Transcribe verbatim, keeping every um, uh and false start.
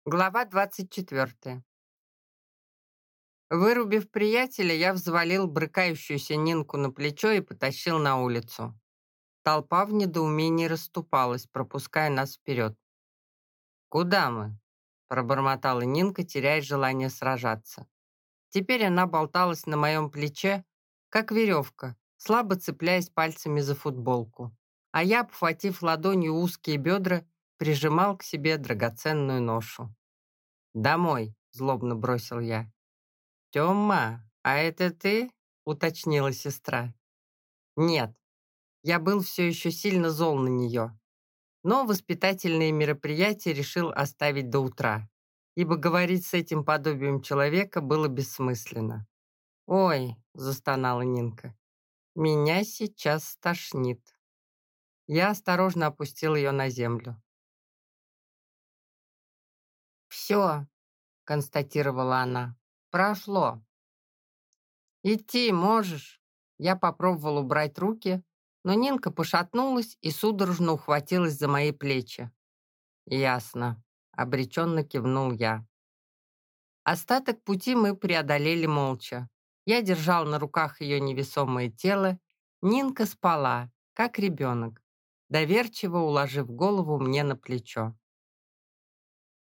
Глава двадцать четвертая. Вырубив приятеля, я взвалил брыкающуюся Нинку на плечо и потащил на улицу. Толпа в недоумении расступалась, пропуская нас вперед. «Куда мы?» – пробормотала Нинка, теряя желание сражаться. Теперь она болталась на моем плече, как веревка, слабо цепляясь пальцами за футболку. А я, обхватив ладонью узкие бедра, прижимал к себе драгоценную ношу. «Домой!» – злобно бросил я. «Тёма, а это ты?» — уточнила сестра. «Нет, я был все еще сильно зол на нее, но воспитательные мероприятия решил оставить до утра, ибо говорить с этим подобием человека было бессмысленно». «Ой», — застонала Нинка, — «меня сейчас стошнит». Я осторожно опустил ее на землю. «Все», — констатировала она, — «прошло». «Идти можешь?» Я попробовал убрать руки, но Нинка пошатнулась и судорожно ухватилась за мои плечи. «Ясно», — обреченно кивнул я. Остаток пути мы преодолели молча. Я держал на руках ее невесомое тело. Нинка спала, как ребенок, доверчиво уложив голову мне на плечо.